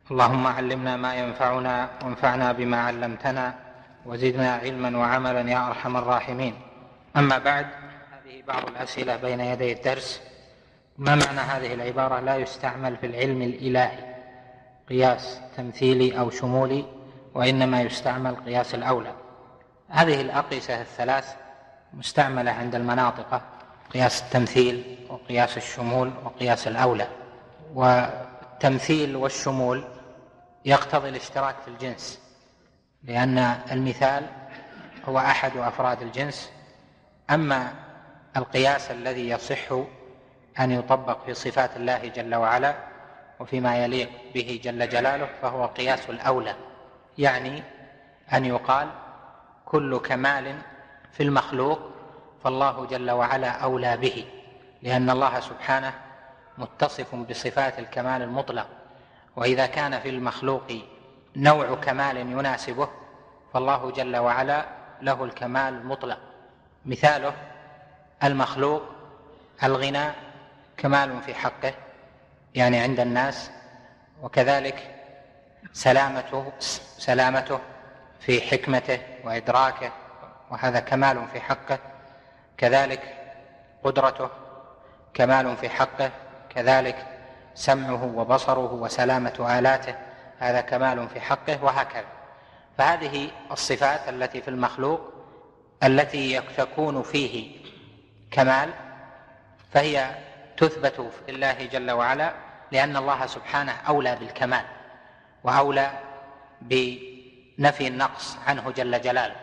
اللهم علمنا ما ينفعنا وانفعنا بما علمتنا وزدنا علما وعملا يا أرحم الراحمين. أما بعد، هذه بعض الأسئلة بين يدي الدرس. ما معنى هذه العبارة: لا يستعمل في العلم الإلهي قياس تمثيلي أو شمولي وإنما يستعمل قياس الأولى؟ هذه الأقيسة الثلاث مستعملة عند المناطق: قياس التمثيل وقياس الشمول وقياس الأولى. والتمثيل والشمول يقتضي الاشتراك في الجنس، لأن المثال هو أحد أفراد الجنس. أما القياس الذي يصح أن يطبق في صفات الله جل وعلا وفيما يليق به جل جلاله فهو قياس الأولى، يعني أن يقال كل كمال في المخلوق فالله جل وعلا أولى به، لأن الله سبحانه متصف بصفات الكمال المطلق، وإذا كان في المخلوق نوع كمال يناسبه فالله جل وعلا له الكمال المطلق. مثاله: المخلوق الغنى كمال في حقه يعني عند الناس، وكذلك سلامته في حكمته وإدراكه وهذا كمال في حقه، كذلك قدرته كمال في حقه، كذلك سمعه وبصره وسلامة آلاته هذا كمال في حقه، وهكذا. فهذه الصفات التي في المخلوق التي تكون فيه كمال فهي تثبت في الله جل وعلا، لأن الله سبحانه أولى بالكمال وأولى بنفي النقص عنه جل جلاله.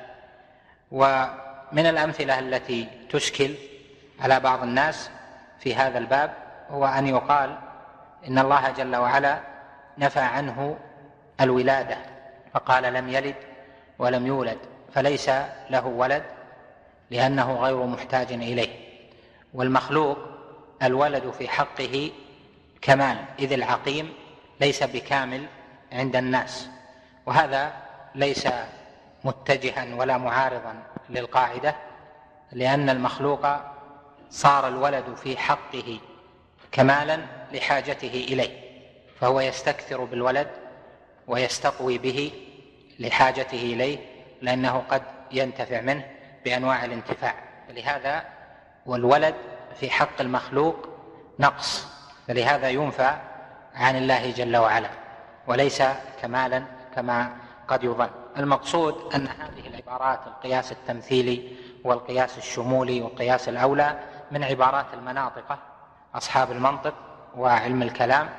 ومن الأمثلة التي تشكل على بعض الناس في هذا الباب هو أن يقال إن الله جل وعلا نفى عنه الولادة فقال لم يلد ولم يولد، فليس له ولد لأنه غير محتاج إليه. والمخلوق الولد في حقه كمال، إذ العقيم ليس بكامل عند الناس، وهذا ليس متجها ولا معارضا للقاعدة، لأن المخلوق صار الولد في حقه كمالا لحاجته إليه، فهو يستكثر بالولد ويستقوي به لحاجته إليه، لأنه قد ينتفع منه بأنواع الانتفاع. فلهذا والولد في حق المخلوق نقص، فلهذا ينفى عن الله جل وعلا وليس كمالا كما قد يظن. المقصود أن هذه العبارات القياس التمثيلي والقياس الشمولي والقياس الأولى من عبارات المناطق أصحاب المنطق وعلم الكلام،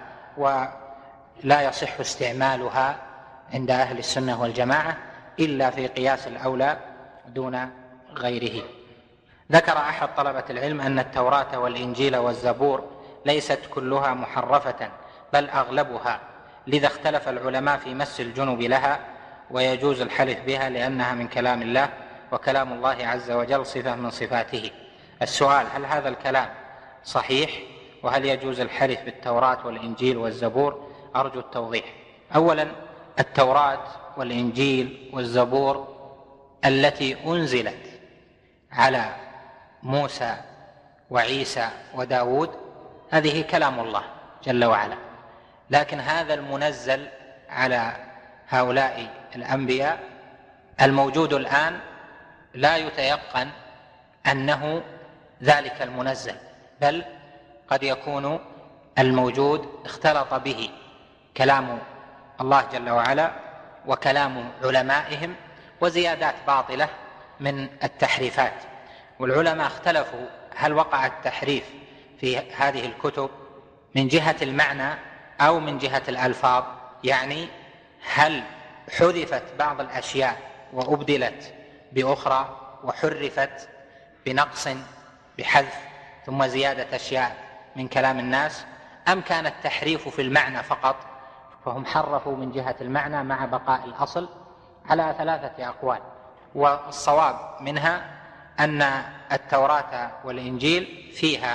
ولا يصح استعمالها عند أهل السنة والجماعة إلا في قياس الأولى دون غيره. ذكر أحد طلبة العلم أن التوراة والإنجيل والزبور ليست كلها محرفة بل أغلبها، لذا اختلف العلماء في مس الجنب لها ويجوز الحلف بها لأنها من كلام الله، وكلام الله عز وجل صفة من صفاته. السؤال: هل هذا الكلام صحيح؟ وهل يجوز الحلف بالتوراة والإنجيل والزبور؟ أرجو التوضيح. أولا، التوراة والإنجيل والزبور التي أنزلت على موسى وعيسى وداود هذه كلام الله جل وعلا، لكن هذا المنزل على هؤلاء الأنبياء الموجود الآن لا يتيقن أنه ذلك المنزل، بل قد يكون الموجود اختلط به كلام الله جل وعلا وكلام علمائهم وزيادات باطلة من التحريفات. والعلماء اختلفوا هل وقع التحريف في هذه الكتب من جهة المعنى أو من جهة الألفاظ، يعني هل حذفت بعض الأشياء وأبدلت بأخرى وحرفت بنقص بحذف ثم زيادة أشياء من كلام الناس، أم كان التحريف في المعنى فقط فهم حرفوا من جهة المعنى مع بقاء الأصل؟ على ثلاثة أقوال، والصواب منها أن التوراة والإنجيل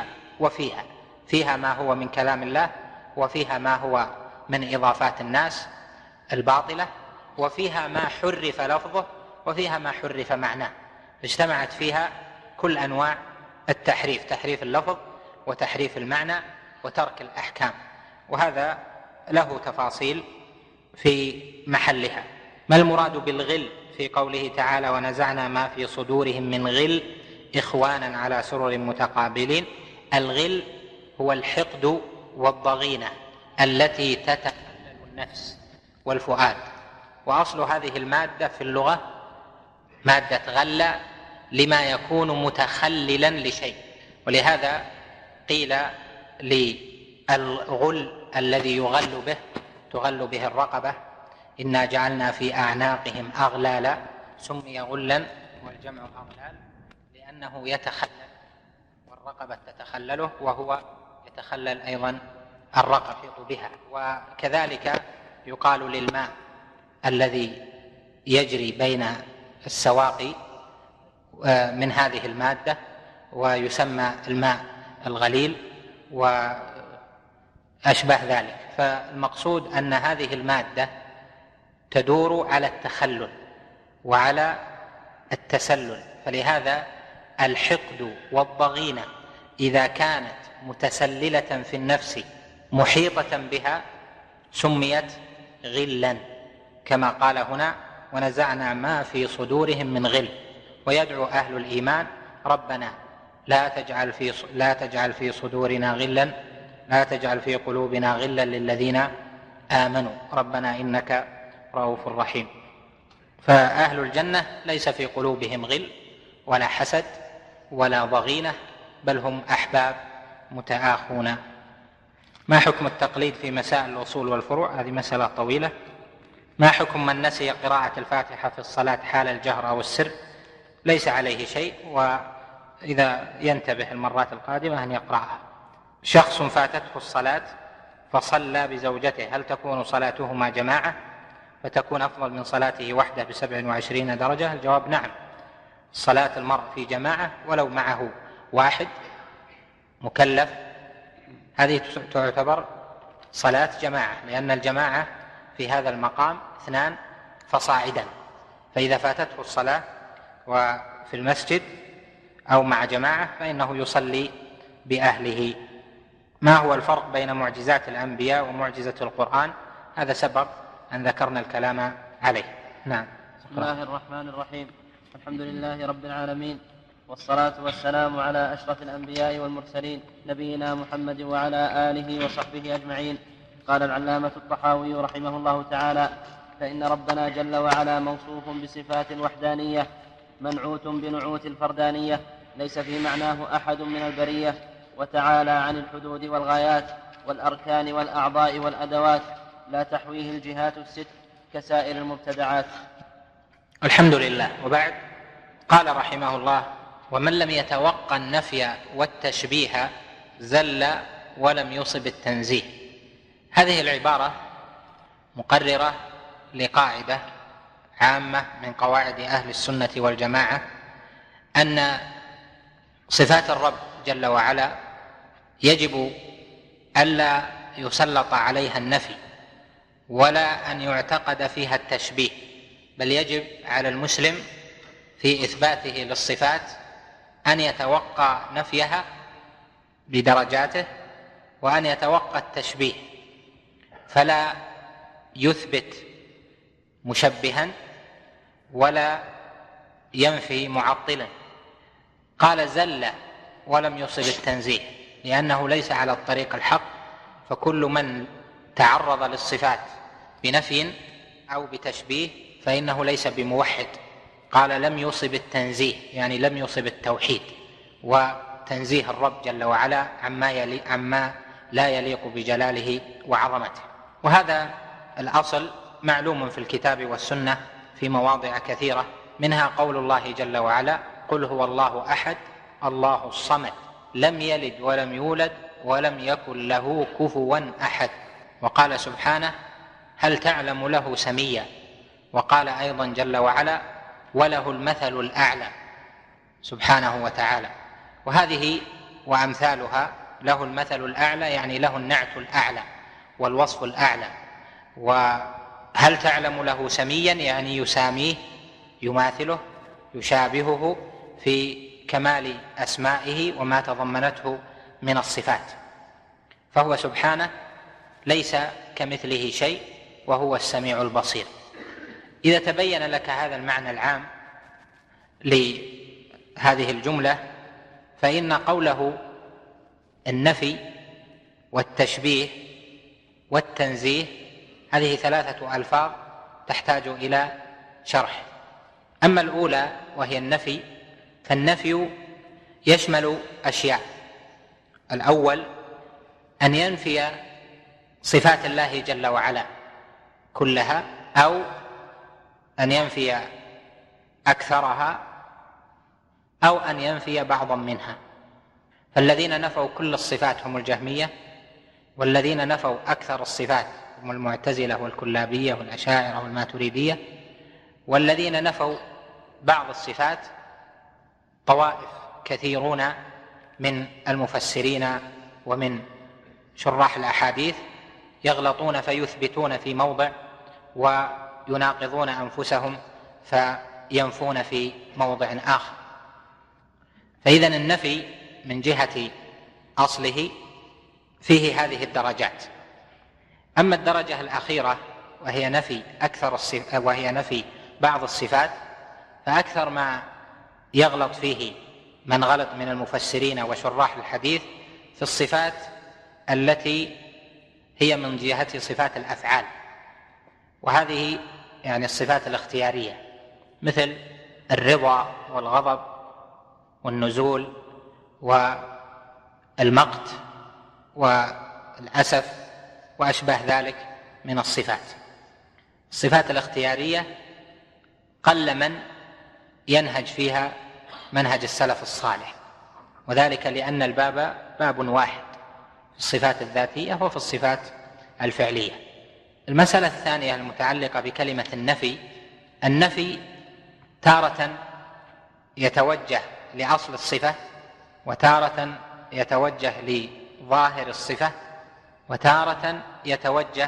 فيها ما هو من كلام الله، وفيها ما هو من إضافات الناس الباطلة، وفيها ما حرف لفظه وفيها ما حرف معناه، اجتمعت فيها كل أنواع التحريف: تحريف اللفظ وتحريف المعنى وترك الأحكام. وهذا له تفاصيل في محلها. ما المراد بالغل في قوله تعالى ونزعنا ما في صدورهم من غل إخوانا على سرر متقابلين؟ الغل هو الحقد والضغينة التي تتخلل النفس والفؤاد، وأصل هذه المادة في اللغة مادة غل لما يكون متخللا لشيء، ولهذا قيل للغل الذي تغل به الرقبة إنا جعلنا في أعناقهم أغلالا، سمي غلا والجمع أغلال لأنه يتخلل والرقبة تتخلله وهو يتخلل أيضا الرقبة بها. وكذلك يقال للماء الذي يجري بين السواقي من هذه المادة ويسمى الماء الغليل وأشبه ذلك. فالمقصود أن هذه المادة تدور على التخلل وعلى التسلل، فلهذا الحقد والضغينة إذا كانت متسللة في النفس محيطة بها سميت غلا، كما قال هنا ونزعنا ما في صدورهم من غل. ويدعو أهل الإيمان ربنا لا تجعل في صدورنا غلا، لا تجعل في قلوبنا غلا للذين آمنوا ربنا إنك رؤوف رحيم. فأهل الجنة ليس في قلوبهم غل ولا حسد ولا ضغينة، بل هم أحباب متآخون. ما حكم التقليد في مسائل الأصول والفروع؟ هذه مسألة طويلة. ما حكم من نسي قراءة الفاتحة في الصلاة حال الجهر أو السر؟ ليس عليه شيء، وإذا ينتبه المرات القادمة أن يقرأها. شخص فاتته الصلاة فصلى بزوجته، هل تكون صلاتهما جماعة فتكون أفضل من صلاته وحده ب27 درجة؟ الجواب نعم، صلاة المرء في جماعة ولو معه واحد مكلف هذه تعتبر صلاة جماعة، لأن الجماعة في هذا المقام 2 فصاعدا، فإذا فاتته الصلاة وفي المسجد أو مع جماعة فإنه يصلي بأهله. ما هو الفرق بين معجزات الأنبياء ومعجزة القرآن؟ هذا سبق أن ذكرنا الكلام عليه. نعم. بسم الله الرحمن الرحيم، الحمد لله رب العالمين، والصلاة والسلام على أشرف الأنبياء والمرسلين نبينا محمد وعلى آله وصحبه أجمعين. قال العلامة الطحاوي رحمه الله تعالى: فإن ربنا جل وعلا موصوف بصفات الوحدانية منعوت بنعوت الفردانية ليس في معناه أحد من البرية، وتعالى عن الحدود والغايات والأركان والأعضاء والأدوات لا تحويه الجهات الست كسائر المبتدعات. الحمد لله. وبعد قال رحمه الله: ومن لم يتوقع النفي والتشبيه زل ولم يصب التنزيه. هذه العبارة مقررة لقاعدة عامة من قواعد أهل السنة والجماعة، أن صفات الرب جل وعلا يجب ألا يسلط عليها النفي ولا أن يعتقد فيها التشبيه، بل يجب على المسلم في إثباته للصفات أن يتوقع نفيها بدرجاته وأن يتوقع التشبيه، فلا يثبت مشبها ولا ينفي معطلا. قال زل ولم يصب التنزيه لأنه ليس على الطريق الحق، فكل من تعرض للصفات بنفي أو بتشبيه فإنه ليس بموحد. قال لم يصب التنزيه يعني لم يصب التوحيد وتنزيه الرب جل وعلا عما لا يليق بجلاله وعظمته. وهذا الأصل معلوم في الكتاب والسنة في مواضع كثيرة، منها قول الله جل وعلا: قل هو الله أحد الله الصمد لم يلد ولم يولد ولم يكن له كفوا أحد. وقال سبحانه: هل تعلم له سميا. وقال أيضا جل وعلا: وله المثل الأعلى سبحانه وتعالى. وهذه وأمثالها له المثل الأعلى يعني له النعت الأعلى والوصف الأعلى. وهل تعلم له سميا يعني يساميه يماثله يشابهه في كمال أسمائه وما تضمنته من الصفات، فهو سبحانه ليس كمثله شيء وهو السميع البصير. إذا تبين لك هذا المعنى العام لهذه الجملة فإن قوله النفي والتشبيه والتنزيه هذه 3 ألفاظ تحتاج إلى شرح. أما الأولى وهي النفي، فالنفي يشمل أشياء: الأول أن ينفي صفات الله جل وعلا كلها، أو أن ينفي أكثرها، أو أن ينفي بعضا منها. فالذين نفوا كل الصفات هم الجهمية، والذين نفوا أكثر الصفات هم المعتزلة والكلابية والأشاعرة والماتريدية، والذين نفوا بعض الصفات طوائف كثيرون من المفسرين ومن شراح الأحاديث يغلطون فيثبتون في موضع ويناقضون أنفسهم فينفون في موضع آخر. فإذن النفي من جهة أصله فيه هذه الدرجات. أما الدرجة الأخيرة وهي نفي بعض الصفات، فأكثر ما يغلط فيه من غلط من المفسرين وشراح الحديث في الصفات التي هي من جهة صفات الأفعال، وهذه يعني الصفات الاختيارية، مثل الرضا والغضب والنزول والمقت والأسف وأشباه ذلك من الصفات. الصفات الاختيارية قل من ينهج فيها منهج السلف الصالح، وذلك لأن الباب باب واحد في الصفات الذاتية وفي الصفات الفعلية. المسألة الثانية المتعلقة بكلمة النفي تارة يتوجه لأصل الصفة، وتارة يتوجه لظاهر الصفة، وتارة يتوجه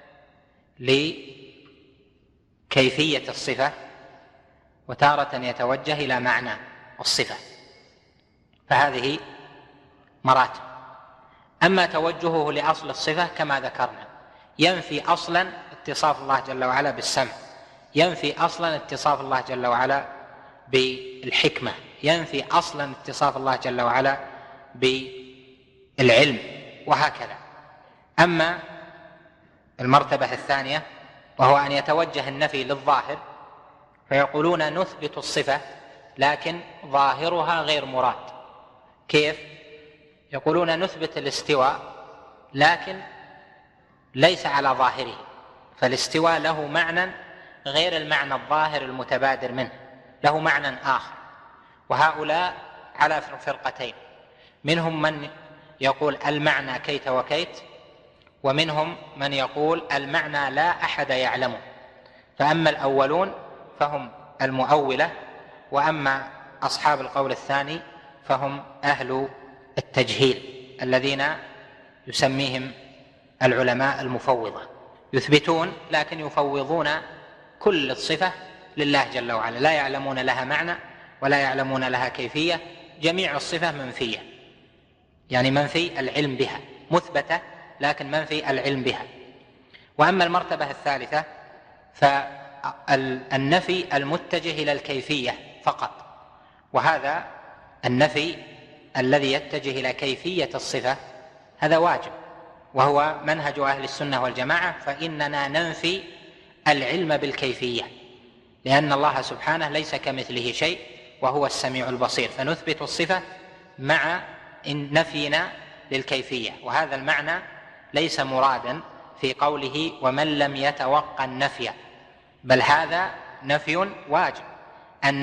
لكيفية الصفة، وتارة يتوجه إلى معنى الصفة. فهذه مراتب. أما توجهه لأصل الصفة كما ذكرنا ينفي أصلا اتصاف الله جل وعلا بالسمع، ينفي أصلا اتصاف الله جل وعلا بالحكمة، ينفي أصلا اتصاف الله جل وعلا بالعلم، وهكذا. أما المرتبة الثانية وهو أن يتوجه النفي للظاهر، فيقولون نثبت الصفة لكن ظاهرها غير مراد. كيف؟ يقولون نثبت الاستواء لكن ليس على ظاهره، فالاستواء له معنى غير المعنى الظاهر المتبادر منه، له معنى آخر. وهؤلاء على فرقتين: منهم من يقول المعنى كيت وكيت، ومنهم من يقول المعنى لا أحد يعلمه. فأما الأولون فهم المؤولة، وأما أصحاب القول الثاني فهم أهل التجهيل الذين يسميهم العلماء المفوضة، يثبتون لكن يفوضون كل الصفة لله جل وعلا، لا يعلمون لها معنى ولا يعلمون لها كيفية، جميع الصفة منفية، يعني منفي العلم بها، مثبتة لكن منفي العلم بها. وأما المرتبة الثالثة فالنفي المتجه إلى الكيفية فقط، وهذا النفي الذي يتجه إلى كيفية الصفة هذا واجب، وهو منهج أهل السنة والجماعة، فإننا ننفي العلم بالكيفية، لأن الله سبحانه ليس كمثله شيء وهو السميع البصير، فنثبت الصفة مع نفينا للكيفية. وهذا المعنى ليس مرادا في قوله ومن لم يتوقع النفي، بل هذا نفي واجب، أن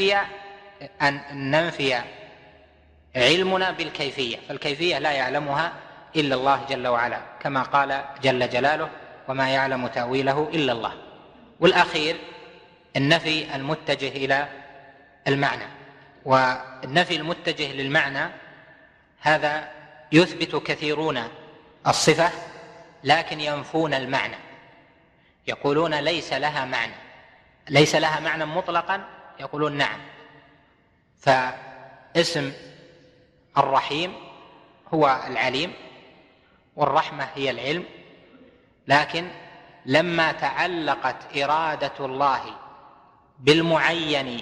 ننفي علمنا بالكيفية، فالكيفية لا يعلمها إلا الله جل وعلا، كما قال جل جلاله وما يعلم تأويله إلا الله. والأخير النفي المتجه إلى المعنى، والنفي المتجه للمعنى هذا يثبت كثيرون الصفة لكن ينفون المعنى، يقولون ليس لها معنى، ليس لها معنى مطلقا، يقولون نعم. فاسم الرحيم هو العليم، والرحمة هي العلم، لكن لما تعلقت إرادة الله بالمعين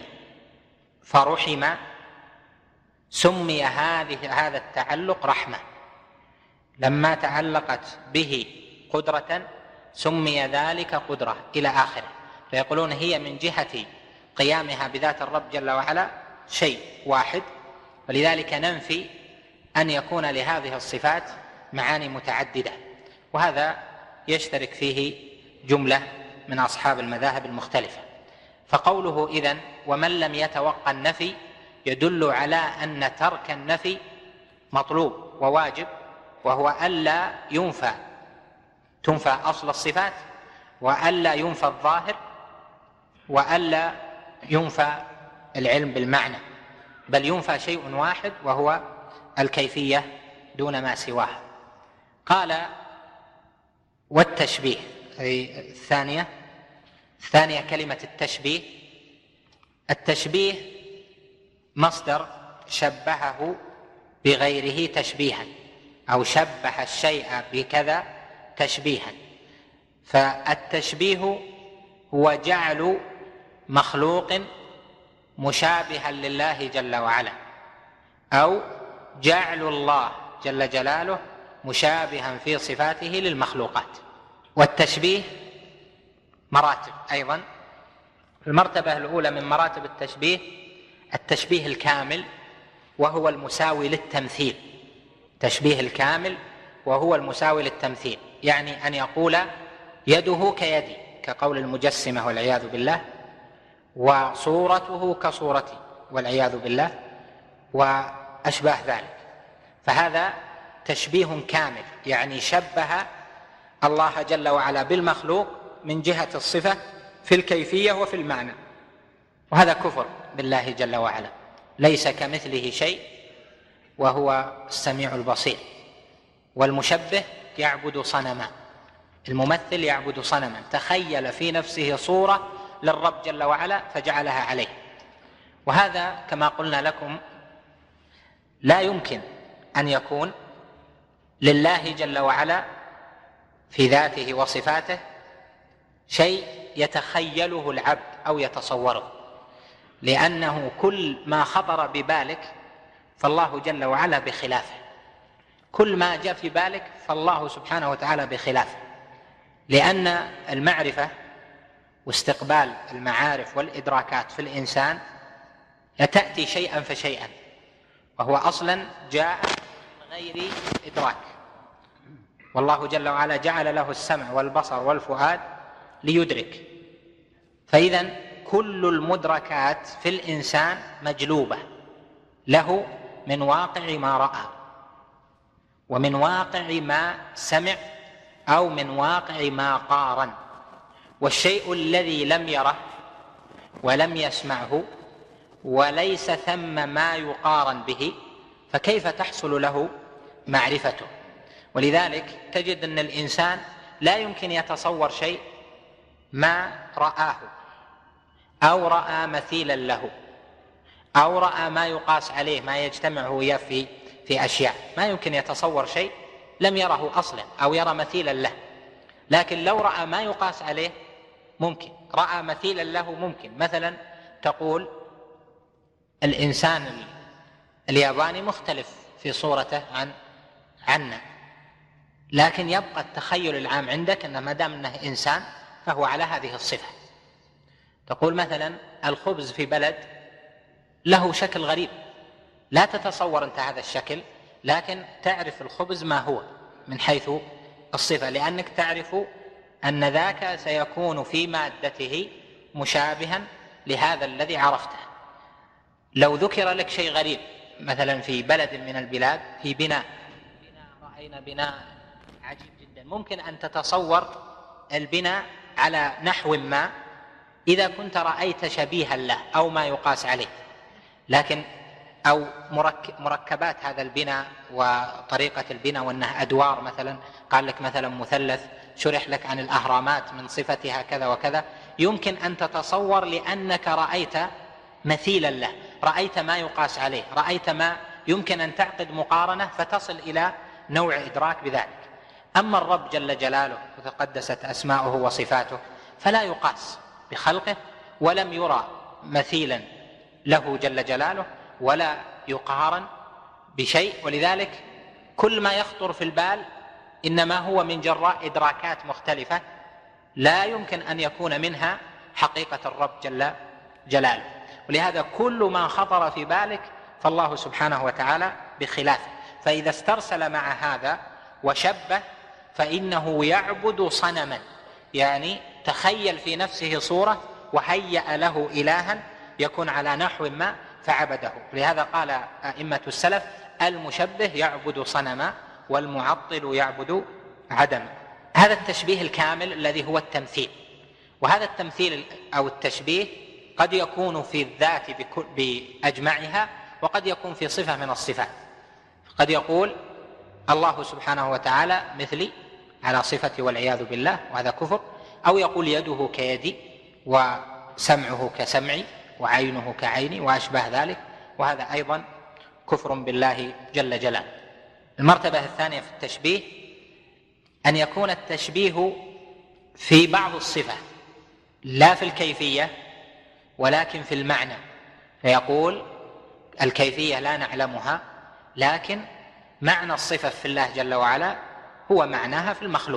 فرحم سمي هذا التعلق رحمة. لما تعلقت به قدرة سمي ذلك قدرة إلى آخره. فيقولون هي من جهة قيامها بذات الرب جل وعلا شيء واحد، ولذلك ننفي أن يكون لهذه الصفات معاني متعددة، وهذا يشترك فيه جملة من أصحاب المذاهب المختلفة. فقوله إذن ومن لم يتوقع النفي يدل على أن ترك النفي مطلوب وواجب، وهو ألا تنفى أصل الصفات، وألا ينفى الظاهر، وألا ينفى العلم بالمعنى، بل ينفى شيء واحد وهو الكيفية دون ما سواها. قال والتشبيه، أي الثانية كلمة التشبيه. التشبيه مصدر شبهه بغيره تشبيها، أو شبه الشيء بكذا تشبيها. فالتشبيه هو جعل مخلوق مشابها لله جل وعلا، أو جعل الله جل جلاله مشابها في صفاته للمخلوقات. والتشبيه مراتب أيضا. المرتبة الأولى من مراتب التشبيه التشبيه الكامل، وهو المساوي للتمثيل. تشبيه الكامل وهو المساوي للتمثيل، يعني أن يقول يده كيدي كقول المجسمة والعياذ بالله، وصورته كصورتي والعياذ بالله، وأشباه ذلك. فهذا تشبيه كامل، يعني شبه الله جل وعلا بالمخلوق من جهة الصفة في الكيفية وفي المعنى، وهذا كفر بالله جل وعلا. ليس كمثله شيء وهو السميع البصير. والمشبه يعبد صنما، الممثل يعبد صنما، تخيل في نفسه صورة للرب جل وعلا فجعلها عليه. وهذا كما قلنا لكم لا يمكن أن يكون لله جل وعلا في ذاته وصفاته شيء يتخيله العبد أو يتصوره، لأنه كل ما خطر ببالك فالله جل وعلا بخلافه، كل ما جاء في بالك فالله سبحانه وتعالى بخلافه. لأن المعرفة واستقبال المعارف والإدراكات في الإنسان تأتي شيئا فشيئا، وهو أصلا جاء من غير إدراك، والله جل وعلا جعل له السمع والبصر والفؤاد ليدرك. فإذا كل المدركات في الإنسان مجلوبة له من واقع ما رأى، ومن واقع ما سمع، أو من واقع ما قارن. والشيء الذي لم يره ولم يسمعه وليس ثم ما يقارن به، فكيف تحصل له معرفته؟ ولذلك تجد أن الإنسان لا يمكن يتصور شيء ما رآه، أو رأى مثيلا له، أو رأى ما يقاس عليه، ما يجتمع وياه في أشياء. ما يمكن يتصور شيء لم يره أصلا أو يرى مثيلا له. لكن لو رأى ما يقاس عليه ممكن، رأى مثيلا له ممكن. مثلا تقول الإنسان الياباني مختلف في صورته عنا، لكن يبقى التخيل العام عندك أن ما دام أنه إنسان فهو على هذه الصفة. تقول مثلا الخبز في بلد له شكل غريب، لا تتصور أنت هذا الشكل، لكن تعرف الخبز ما هو من حيث الصفة، لأنك تعرف أن ذاك سيكون في مادته مشابها لهذا الذي عرفته. لو ذكر لك شيء غريب مثلا في بلد من البلاد في بناء رأينا بناء عجيب جدا، ممكن أن تتصور البناء على نحو ما إذا كنت رأيت شبيها له أو ما يقاس عليه، لكن أو مركبات هذا البناء وطريقة البناء، وأنها أدوار مثلا، قال لك مثلا مثلث، شرح لك عن الأهرامات من صفتها كذا وكذا، يمكن أن تتصور لأنك رأيت مثيلا له، رأيت ما يقاس عليه، رأيت ما يمكن أن تعقد مقارنة فتصل إلى نوع إدراك بذلك. أما الرب جل جلاله وتقدست أسماؤه وصفاته فلا يقاس بخلقه، ولم يرى مثيلا له جل جلاله ولا يقارن بشيء، ولذلك كل ما يخطر في البال إنما هو من جراء إدراكات مختلفة لا يمكن أن يكون منها حقيقة الرب جل جلاله. ولهذا كل ما خطر في بالك فالله سبحانه وتعالى بخلافه. فإذا استرسل مع هذا وشبه فإنه يعبد صنما، يعني تخيل في نفسه صورة وهيأ له إلها يكون على نحو ما فعبده. لهذا قال أئمة السلف: المشبه يعبد صنما والمعطل يعبد عدما. هذا التشبيه الكامل الذي هو التمثيل. وهذا التمثيل أو التشبيه قد يكون في الذات بأجمعها، وقد يكون في صفة من الصفات. قد يقول الله سبحانه وتعالى مثلي على صفتي والعياذ بالله، وهذا كفر. أو يقول يده كيدي وسمعه كسمعي وعينه كعيني وأشبه ذلك، وهذا أيضا كفر بالله جل جلاله. المرتبة الثانية في التشبيه أن يكون التشبيه في بعض الصفة لا في الكيفية ولكن في المعنى، فيقول الكيفية لا نعلمها، لكن معنى الصفة في الله جل وعلا هو معناها في المخلوق.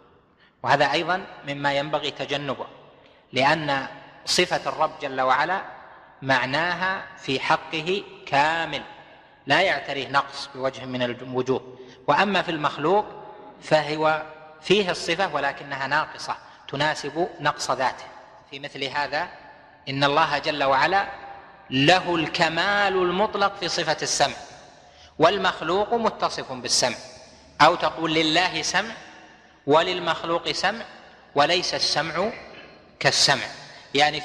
وهذا أيضا مما ينبغي تجنبه، لأن صفة الرب جل وعلا معناها في حقه كامل لا يعتريه نقص بوجه من الوجوه. وأما في المخلوق فهو فيه الصفة ولكنها ناقصة تناسب نقص ذاته. في مثل هذا إن الله جل وعلا له الكمال المطلق في صفة السمع، والمخلوق متصف بالسمع. أو تقول لله سمع وللمخلوق سمع وليس السمع كالسمع، يعني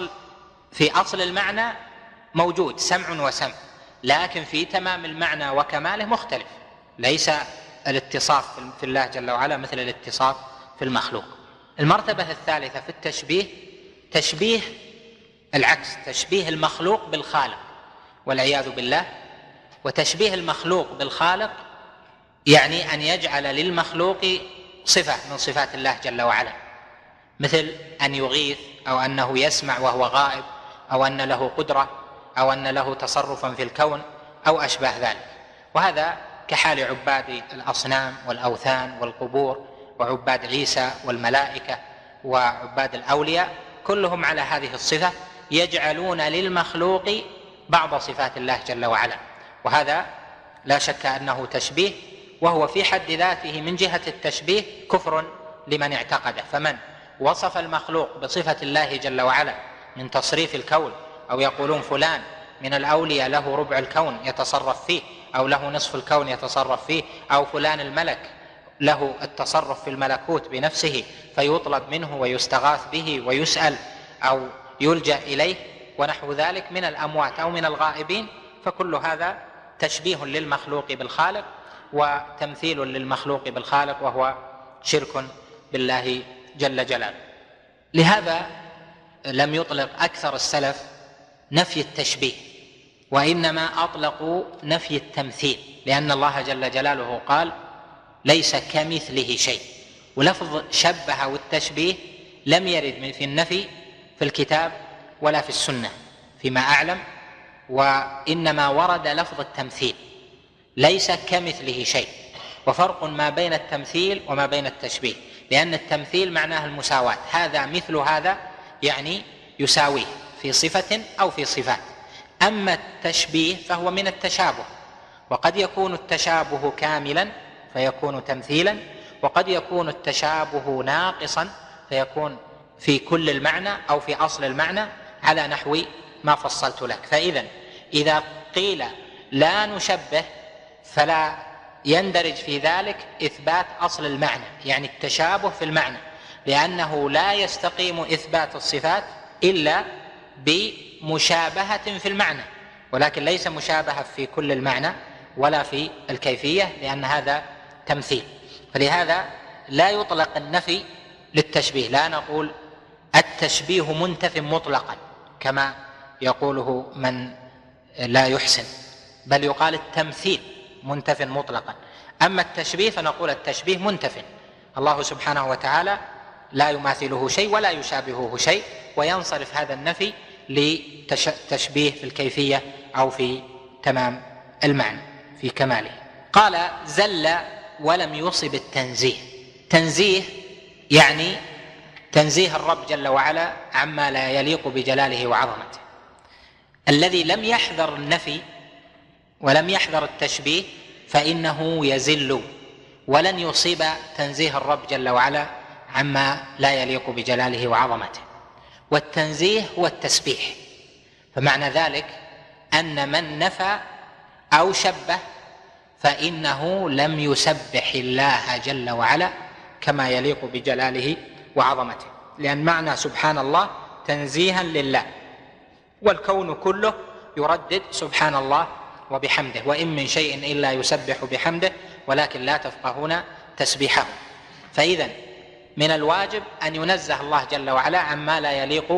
في أصل المعنى موجود سمع وسمع، لكن في تمام المعنى وكماله مختلف. ليس الاتصاف في الله جل وعلا مثل الاتصاف في المخلوق. المرتبة الثالثة في التشبيه تشبيه العكس، تشبيه المخلوق بالخالق والعياذ بالله. وتشبيه المخلوق بالخالق يعني أن يجعل للمخلوق صفة من صفات الله جل وعلا، مثل أن يغيث، أو أنه يسمع وهو غائب، أو أن له قدرة، أو أن له تصرفا في الكون، أو أشبه ذلك. وهذا كحال عباد الأصنام والأوثان والقبور وعباد عيسى والملائكة وعباد الأولياء، كلهم على هذه الصفة، يجعلون للمخلوق بعض صفات الله جل وعلا. وهذا لا شك أنه تشبيه، وهو في حد ذاته من جهة التشبيه كفر لمن اعتقده. فمن وصف المخلوق بصفة الله جل وعلا من تصريف الكون، أو يقولون فلان من الأولياء له ربع الكون يتصرف فيه، أو له نصف الكون يتصرف فيه، أو فلان الملك له التصرف في الملكوت بنفسه فيطلب منه ويستغاث به ويسأل أو يلجأ إليه ونحو ذلك من الأموات أو من الغائبين، فكل هذا تشبيه للمخلوق بالخالق وتمثيل للمخلوق بالخالق، وهو شرك بالله جل جلاله. لهذا لم يطلق أكثر السلف نفي التشبيه، وإنما أطلقوا نفي التمثيل، لأن الله جل جلاله قال ليس كمثله شيء. ولفظ شبه والتشبيه لم يرد في النفي في الكتاب ولا في السنة فيما أعلم، وإنما ورد لفظ التمثيل ليس كمثله شيء. وفرق ما بين التمثيل وما بين التشبيه، لأن التمثيل معناه المساواة، هذا مثل هذا يعني يساويه في صفة أو في صفات. أما التشبيه فهو من التشابه، وقد يكون التشابه كاملا فيكون تمثيلا، وقد يكون التشابه ناقصا فيكون في كل المعنى أو في أصل المعنى على نحو ما فصلت لك. فإذا إذا قيل لا نشبه فلا يندرج في ذلك إثبات أصل المعنى، يعني التشابه في المعنى، لأنه لا يستقيم إثبات الصفات إلا بمشابهة في المعنى، ولكن ليس مشابهة في كل المعنى ولا في الكيفية، لأن هذا تمثيل. فلهذا لا يطلق النفي للتشبيه، لا نقول التشبيه منتف مطلقا كما يقوله من لا يحسن، بل يقال التمثيل منتف مطلقا. أما التشبيه فنقول التشبيه منتف، الله سبحانه وتعالى لا يماثله شيء ولا يشابهه شيء، وينصرف هذا النفي لتشبيه في الكيفية أو في تمام المعنى في كماله. قال زل ولم يصب التنزيه. تنزيه يعني تنزيه الرب جل وعلا عما لا يليق بجلاله وعظمته. الذي لم يحذر النفي ولم يحذر التشبيه فإنه يزل، ولن يصيب تنزيه الرب جل وعلا عما لا يليق بجلاله وعظمته. والتنزيه هو التسبيح، فمعنى ذلك أن من نفى أو شبه فإنه لم يسبح الله جل وعلا كما يليق بجلاله وعظمته، لأن معنى سبحان الله تنزيها لله، والكون كله يردد سبحان الله وبحمده، وإن من شيء إلا يسبح بحمده ولكن لا تفقهون تسبيحه. فإذا من الواجب أن ينزه الله جل وعلا عما لا يليق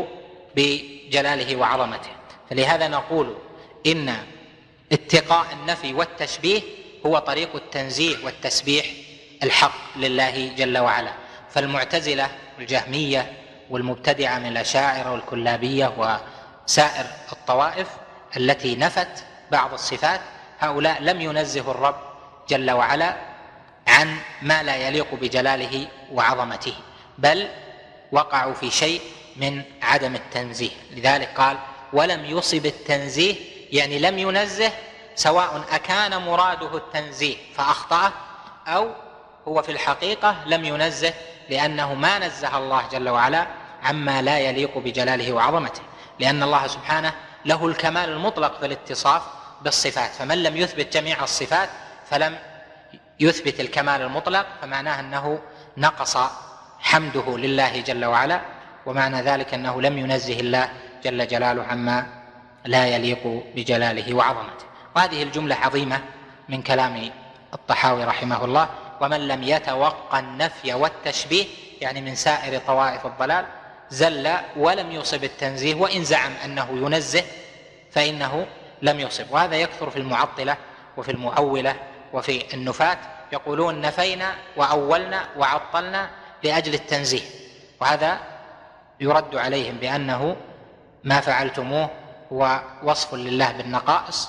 بجلاله وعظمته. فلهذا نقول إن اتقاء النفي والتشبيه هو طريق التنزيه والتسبيح الحق لله جل وعلا. فالمعتزلة والجهمية والمبتدعة من الأشاعرة والكلابية وسائر الطوائف التي نفت بعض الصفات، هؤلاء لم ينزهوا الرب جل وعلا عن ما لا يليق بجلاله وعظمته، بل وقعوا في شيء من عدم التنزيه. لذلك قال ولم يصب التنزيه، يعني لم ينزه، سواء أكان مراده التنزيه فأخطأه أو هو في الحقيقة لم ينزه، لأنه ما نزه الله جل وعلا عما لا يليق بجلاله وعظمته، لأن الله سبحانه له الكمال المطلق في الاتصاف بالصفات، فمن لم يثبت جميع الصفات فلم يثبت الكمال المطلق، فمعناه أنه نقص حمده لله جل وعلا، ومعنى ذلك أنه لم ينزه الله جل جلاله عما لا يليق بجلاله وعظمته. وهذه الجملة عظيمة من كلام الطحاوي رحمه الله: ومن لم يتوقع النفي والتشبيه، يعني من سائر طوائف الضلال، زل ولم يصب التنزيه، وإن زعم أنه ينزه فإنه لم يصب. وهذا يكثر في المعطلة وفي المؤولة وفي النفاة، يقولون نفينا وأولنا وعطلنا لأجل التنزيه، وهذا يرد عليهم بأنه ما فعلتموه هو وصف لله بالنقائص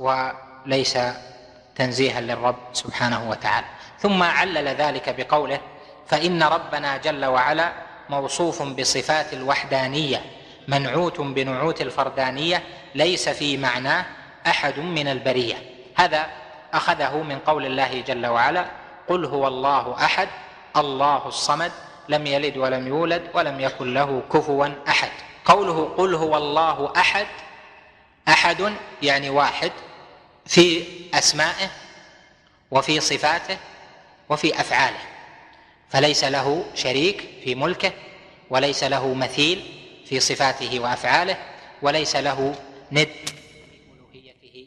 وليس تنزيها للرب سبحانه وتعالى. ثم علل ذلك بقوله: فإن ربنا جل وعلا موصوف بصفات الوحدانية منعوت بنعوت الفردانية ليس في معناه أحد من البرية. هذا أخذه من قول الله جل وعلا: قل هو الله أحد الله الصمد لم يلد ولم يولد ولم يكن له كفوا أحد. قوله قل هو الله أحد، أحد يعني واحد في أسمائه وفي صفاته وفي أفعاله، فليس له شريك في ملكه، وليس له مثيل في صفاته وأفعاله، وليس له ند في ألوهيته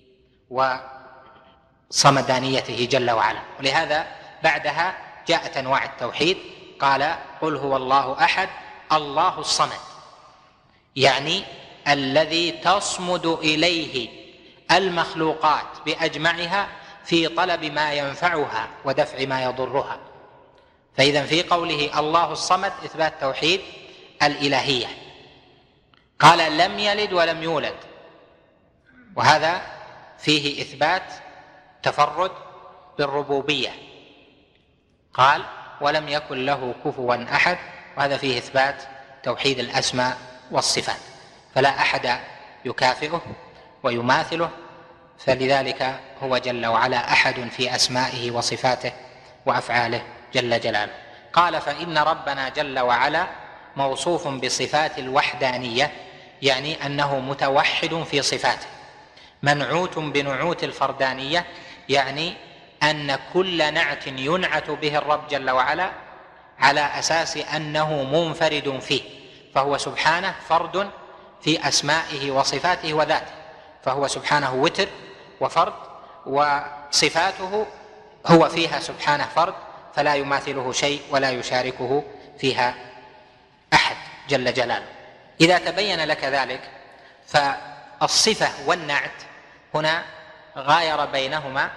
وصمدانيته جل وعلا. ولهذا بعدها جاءت أنواع التوحيد، قال: قل هو الله أحد الله الصمد، يعني الذي تصمد إليه المخلوقات بأجمعها في طلب ما ينفعها ودفع ما يضرها. فإذا في قوله الله الصمد إثبات توحيد الإلهية. قال: لم يلد ولم يولد، وهذا فيه إثبات تفرد بالربوبية. قال: ولم يكن له كفوا أحد، وهذا فيه إثبات توحيد الأسماء والصفات، فلا أحد يكافئه ويماثله، فلذلك هو جل وعلا أحد في أسمائه وصفاته وأفعاله جل جلاله. قال: فإن ربنا جل وعلا موصوف بصفات الوحدانية، يعني أنه متوحد في صفاته، منعوت بنعوت الفردانية، يعني أن كل نعت ينعت به الرب جل وعلا على أساس أنه منفرد فيه، فهو سبحانه فرد في أسمائه وصفاته وذاته، فهو سبحانه وتر وفرد، وصفاته هو فيها سبحانه فرد، فلا يماثله شيء ولا يشاركه فيها أحد جل جلاله. إذا تبين لك ذلك، فالصفة والنعت هنا غاير بينهما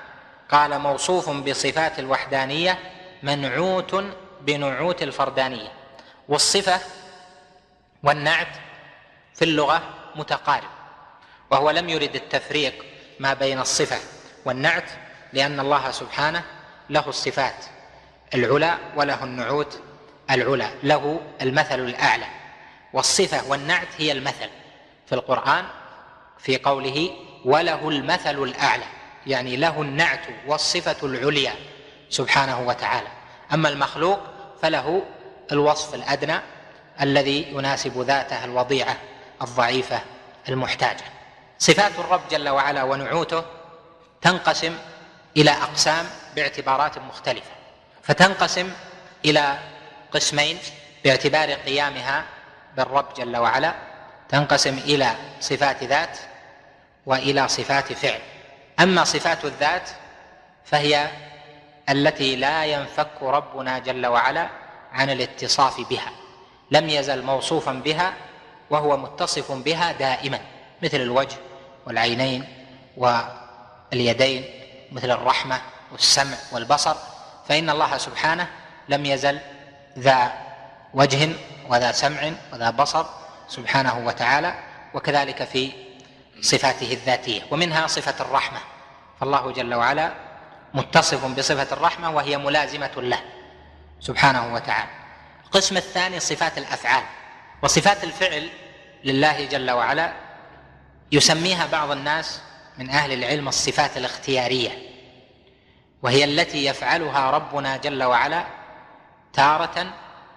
قال موصوف بصفات الوحدانية منعوت بنعوت الفردانية. والصفة والنعت في اللغة متقارب، وهو لم يرد التفريق ما بين الصفة والنعت، لأن الله سبحانه له الصفات العلى وله النعوت العلى، له المثل الأعلى. والصفة والنعت هي المثل في القرآن في قوله وله المثل الأعلى، يعني له النعت والصفة العليا سبحانه وتعالى. أما المخلوق فله الوصف الأدنى الذي يناسب ذاته الوضيعة الضعيفة المحتاجة. صفات الرب جل وعلا ونعوته تنقسم إلى أقسام باعتبارات مختلفة، فتنقسم إلى قسمين باعتبار قيامها بالرب جل وعلا، تنقسم إلى صفات ذات وإلى صفات فعل. أما صفات الذات فهي التي لا ينفك ربنا جل وعلا عن الاتصاف بها، لم يزل موصوفا بها وهو متصف بها دائما، مثل الوجه والعينين واليدين، مثل الرحمة والسمع والبصر، فإن الله سبحانه لم يزل ذا وجه وذا سمع وذا بصر سبحانه وتعالى. وكذلك في صفاته الذاتية، ومنها صفة الرحمة، فالله جل وعلا متصف بصفة الرحمة وهي ملازمة له سبحانه وتعالى. القسم الثاني صفات الأفعال. وصفات الفعل لله جل وعلا يسميها بعض الناس من أهل العلم الصفات الاختيارية، وهي التي يفعلها ربنا جل وعلا تارة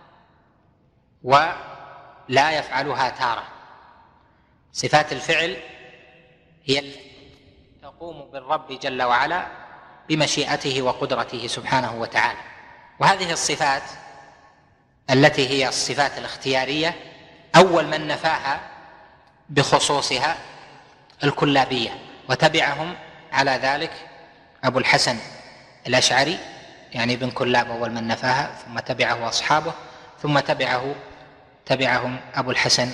ولا يفعلها تارة. صفات الفعل هي التي تقوم بالرب جل وعلا بمشيئته وقدرته سبحانه وتعالى. وهذه الصفات التي هي الصفات الاختيارية أول من نفاها بخصوصها الكلابية، وتبعهم على ذلك أبو الحسن الأشعري، يعني ابن كلاب أول من نفاها، ثم تبعه أصحابه، ثم تبعهم أبو الحسن.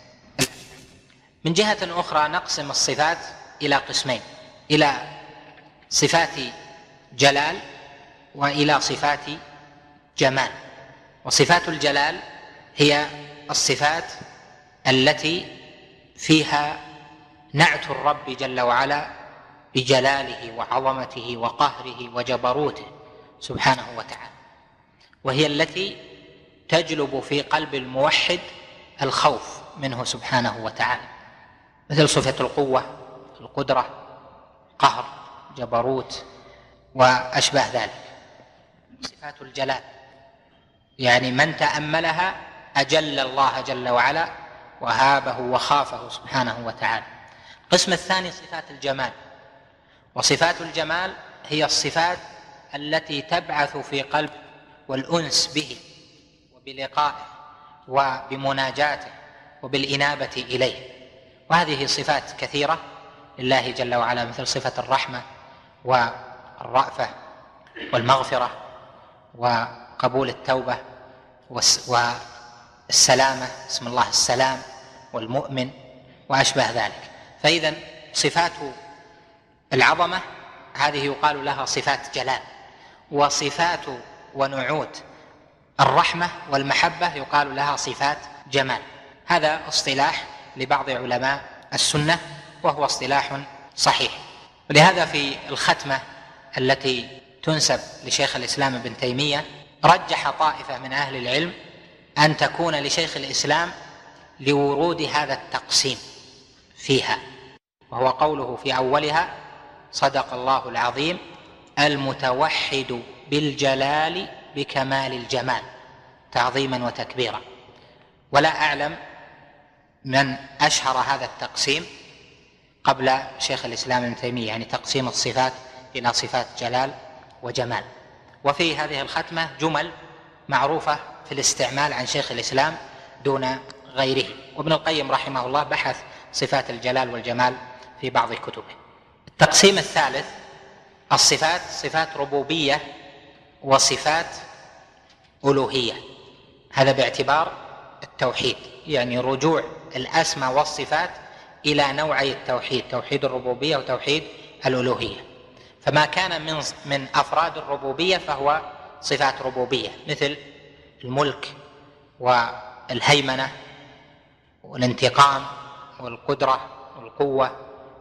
من جهة أخرى نقسم الصفات إلى قسمين، إلى صفات جلال وإلى صفات جمال. وصفات الجلال هي الصفات التي فيها نعت الرب جل وعلا بجلاله وعظمته وقهره وجبروته سبحانه وتعالى، وهي التي تجلب في قلب الموحد الخوف منه سبحانه وتعالى، مثل صفة القوة، القدرة، قهر، جبروت وأشباه ذلك. صفات الجلال يعني من تأملها أجل الله جل وعلا وهابه وخافه سبحانه وتعالى. القسم الثاني صفات الجمال. وصفات الجمال هي الصفات التي تبعث في قلب والأنس به وبلقائه وبمناجاته وبالإنابة إليه. وهذه صفات كثيرة لله جل وعلا، مثل صفة الرحمة والرأفة والمغفرة وقبول التوبة والسلامة، اسم الله السلام والمؤمن وأشبه ذلك. فإذا صفات العظمة هذه يقال لها صفات جلال، وصفات ونعوت الرحمة والمحبة يقال لها صفات جمال. هذا اصطلاح لبعض علماء السنة وهو اصطلاح صحيح. ولهذا في الختمة التي تنسب لشيخ الإسلام ابن تيمية رجح طائفة من أهل العلم أن تكون لشيخ الإسلام لورود هذا التقسيم فيها، وهو قوله في أولها صدق الله العظيم المتوحد بالجلال بكمال الجمال تعظيما وتكبيرا. ولا أعلم من أشهر هذا التقسيم قبل شيخ الإسلام ابن تيمية، يعني تقسيم الصفات إلى صفات جلال وجمال. وفي هذه الختمة جمل معروفة في الاستعمال عن شيخ الإسلام دون غيره. وابن القيم رحمه الله بحث صفات الجلال والجمال في بعض كتبه. التقسيم الثالث الصفات صفات ربوبية وصفات ألوهية، هذا باعتبار التوحيد، يعني رجوع الأسماء والصفات إلى نوعي التوحيد، توحيد الربوبية وتوحيد الألوهية. فما كان من أفراد الربوبية فهو صفات ربوبية، مثل الملك والهيمنة والانتقام والقدرة والقوة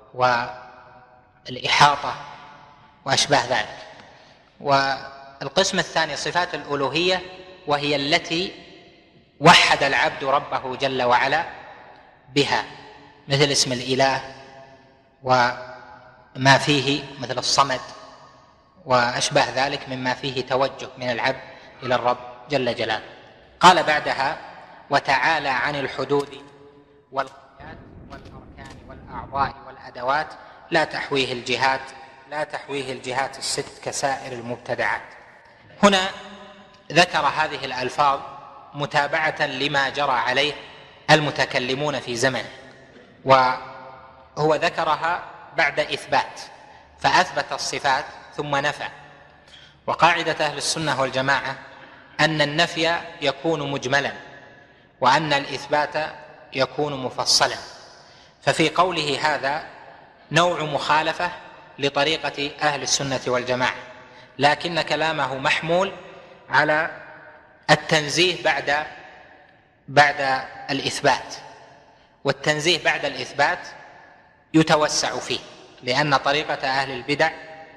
والإحاطة وأشباه ذلك. والقسم الثاني صفات الألوهية، وهي التي وحد العبد ربه جل وعلا بها، مثل اسم الإله وما فيه مثل الصمد وأشباه ذلك مما فيه توجه من العبد إلى الرب جل جلاله. قال بعدها: وتعالى عن الحدود والغايات والأركان والأعضاء والأدوات لا تحويه الجهات الست كسائر المبتدعات. هنا ذكر هذه الألفاظ متابعة لما جرى عليه المتكلمون في زمنه، وهو ذكرها بعد إثبات، فأثبت الصفات ثم نفى. وقاعدة أهل السنة والجماعة أن النفي يكون مجملا وأن الإثبات يكون مفصلا، ففي قوله هذا نوع مخالفة لطريقة أهل السنة والجماعة، لكن كلامه محمول على التنزيه بعد الإثبات، والتنزيه بعد الإثبات يتوسع فيه، لأن طريقة أهل البدع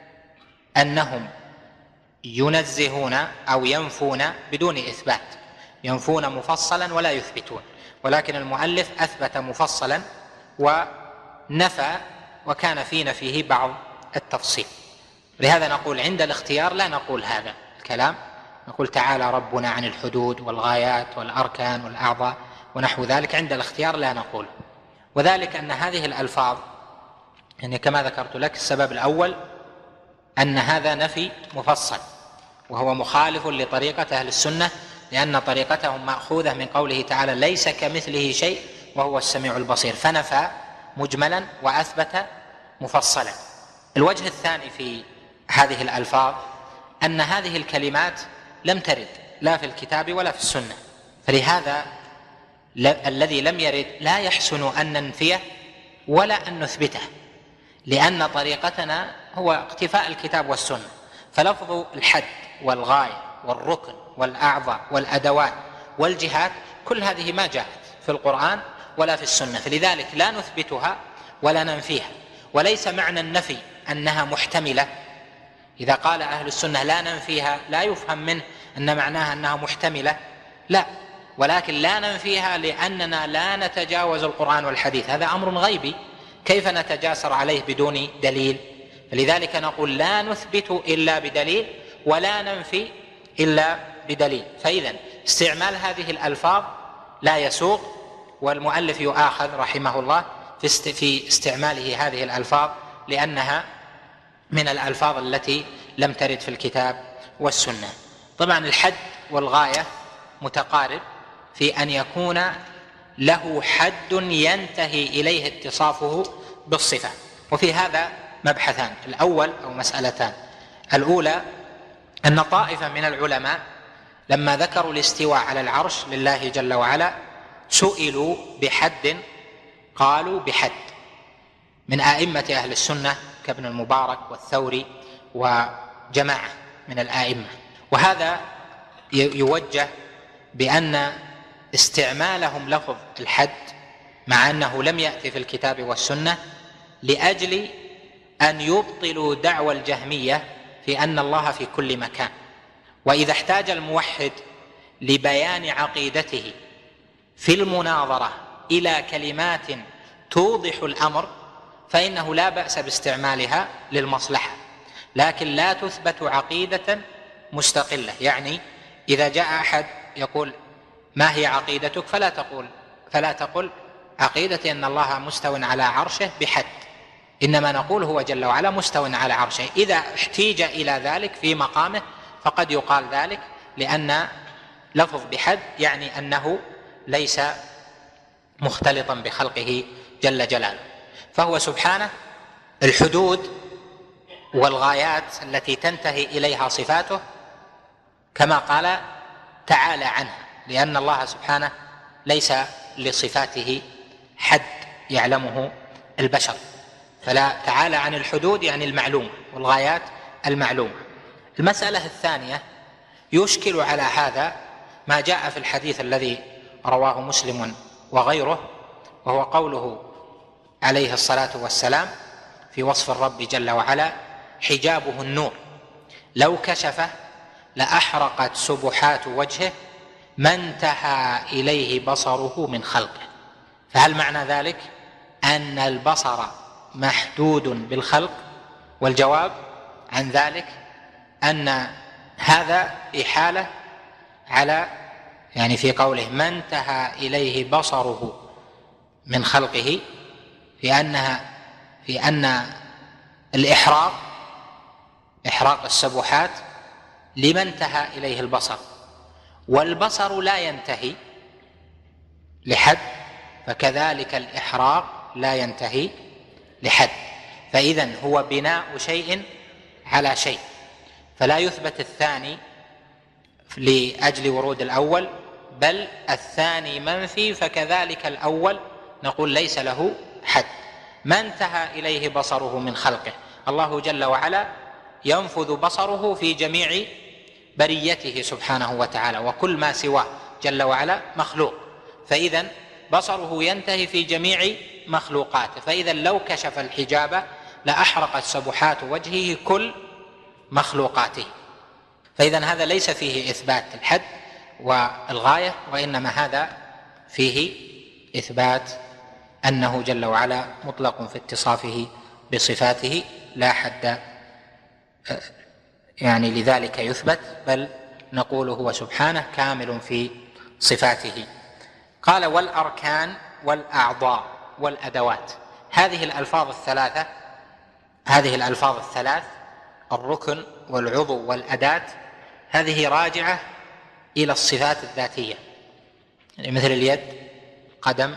أنهم ينزهون أو ينفون بدون إثبات، ينفون مفصلا ولا يثبتون، ولكن المؤلف أثبت مفصلا ونفى، وكان في نفيه بعض التفصيل. لهذا نقول عند الاختيار لا نقول هذا الكلام، نقول تعالى ربنا عن الحدود والغايات والأركان والأعضاء ونحو ذلك، عند الاختيار لا نقول. وذلك أن هذه الألفاظ يعني كما ذكرت لك، السبب الأول أن هذا نفي مفصل وهو مخالف لطريقة أهل السنة، لأن طريقتهم مأخوذة من قوله تعالى ليس كمثله شيء وهو السميع البصير، فنفى مجملا وأثبت مفصلا. الوجه الثاني في هذه الألفاظ أن هذه الكلمات لم ترد لا في الكتاب ولا في السنة، فلهذا الذي لم يرد لا يحسن أن ننفيه ولا أن نثبته، لأن طريقتنا هو اقتفاء الكتاب والسنة. فلفظ الحد والغاية والركن والأعضاء والأدوات والجهات كل هذه ما جاءت في القرآن ولا في السنة، فلذلك لا نثبتها ولا ننفيها. وليس معنى النفي أنها محتملة، إذا قال أهل السنة لا ننفيها لا يفهم منه أن معناها أنها محتملة، لا، ولكن لا ننفيها لأننا لا نتجاوز القرآن والحديث، هذا أمر غيبي كيف نتجاسر عليه بدون دليل؟ فلذلك نقول لا نثبت إلا بدليل ولا ننفي إلا بدليل. فإذا استعمال هذه الألفاظ لا يسوق، والمؤلف يؤاخذ رحمه الله في استعماله هذه الألفاظ، لأنها من الألفاظ التي لم ترد في الكتاب والسنة. طبعا الحد والغاية متقارب في أن يكون له حد ينتهي إليه اتصافه بالصفة، وفي هذا مبحثان، الأول أو مسألتان. الأولى أن طائفة من العلماء لما ذكروا الاستواء على العرش لله جل وعلا سئلوا بحد، قالوا بحد، من أئمة أهل السنة كابن المبارك والثوري وجماعة من الآئمة. وهذا يوجه بأن استعمالهم لفظ الحد مع أنه لم يأتي في الكتاب والسنة لأجل أن يبطلوا دعوى الجهمية في أن الله في كل مكان. وإذا احتاج الموحد لبيان عقيدته في المناظرة إلى كلمات توضح الأمر فإنه لا بأس باستعمالها للمصلحة، لكن لا تثبت عقيدة مستقلة. يعني إذا جاء أحد يقول ما هي عقيدتك فلا تقل عقيدتي أن الله مستو على عرشه بحد، إنما نقول هو جل وعلا مستو على عرشه. إذا احتيج إلى ذلك في مقامه فقد يقال ذلك، لأن لفظ بحد يعني أنه ليس مختلطا بخلقه جل جلاله. فهو سبحانه الحدود والغايات التي تنتهي إليها صفاته كما قال تعالى عنها، لأن الله سبحانه ليس لصفاته حد يعلمه البشر، فلا تعالى عن الحدود يعني المعلومة والغايات المعلومة. المسألة الثانية يشكل على هذا ما جاء في الحديث الذي رواه مسلم وغيره، وهو قوله عليه الصلاة والسلام في وصف الرب جل وعلا: حجابه النور لو كشفه لأحرقت سبحات وجهه ما انتهى إليه بصره من خلقه. فهل معنى ذلك أن البصر محدود بالخلق؟ والجواب عن ذلك أن هذا إحالة على يعني في قوله ما انتهى إليه بصره من خلقه، في أن إحراق السبحات لما انتهى إليه البصر، والبصر لا ينتهي لحد، فكذلك الإحراق لا ينتهي لحد. فإذن هو بناء شيء على شيء، فلا يثبت الثاني لأجل ورود الأول، بل الثاني منفي، فكذلك الأول نقول ليس له حد. ما انتهى إليه بصره من خلقه، الله جل وعلا ينفذ بصره في جميع بريته سبحانه وتعالى، وكل ما سواه جل وعلا مخلوق، فإذا بصره ينتهي في جميع مخلوقاته. فإذا لو كشف الحجاب لأحرقت سبحات وجهه كل مخلوقاته. فإذا هذا ليس فيه إثبات الحد والغاية، وإنما هذا فيه إثبات أنه جل وعلا مطلق في اتصافه بصفاته لا حد يعني لذلك يثبت، بل نقول هو سبحانه كامل في صفاته. قال: والأركان والأعضاء والأدوات. هذه الألفاظ الثلاث الركن والعضو والأداة هذه راجعة إلى الصفات الذاتية، يعني مثل اليد، قدم،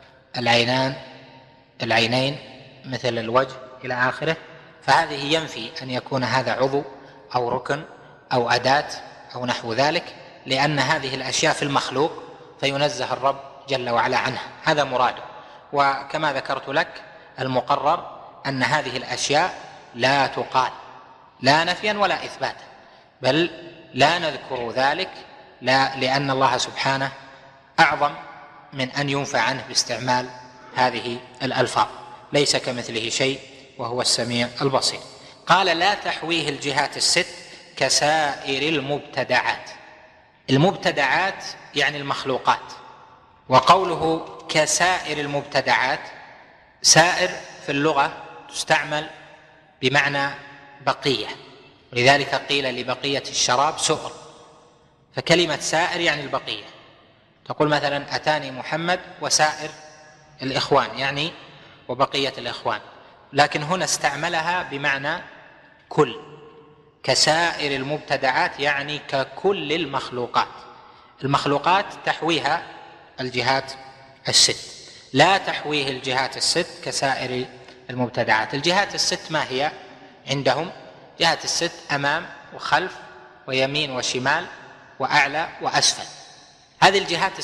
العينين، مثل الوجه إلى آخره. فهذه ينفي أن يكون هذا عضو أو ركن أو أداة أو نحو ذلك، لأن هذه الأشياء في المخلوق فينزه الرب جل وعلا عنها، هذا مراده. وكما ذكرت لك المقرر أن هذه الأشياء لا تقال لا نفيا ولا إثباتا، بل لا نذكر ذلك لأن الله سبحانه أعظم من أن ينفع عنه باستعمال هذه الألفاظ، ليس كمثله شيء وهو السميع البصير. قال: لا تحويه الجهات الست كسائر المبتدعات. المبتدعات يعني المخلوقات، وقوله كسائر المبتدعات، سائر في اللغة تستعمل بمعنى بقية، ولذلك قيل لبقية الشراب سؤر، فكلمة سائر يعني البقية. تقول مثلا: أتاني محمد وسائر الإخوان، يعني وبقية الإخوان، لكن هنا استعملها بمعنى كل. كسائر المبتدعات يعني ككل المخلوقات تحويها الجهات الست، لا تحويه الجهات الست كسائر المبتدعات. الجهات الست ما هي عندهم؟ جهات الست أمام وخلف ويمين وشمال وأعلى وأسفل. هذه الجهات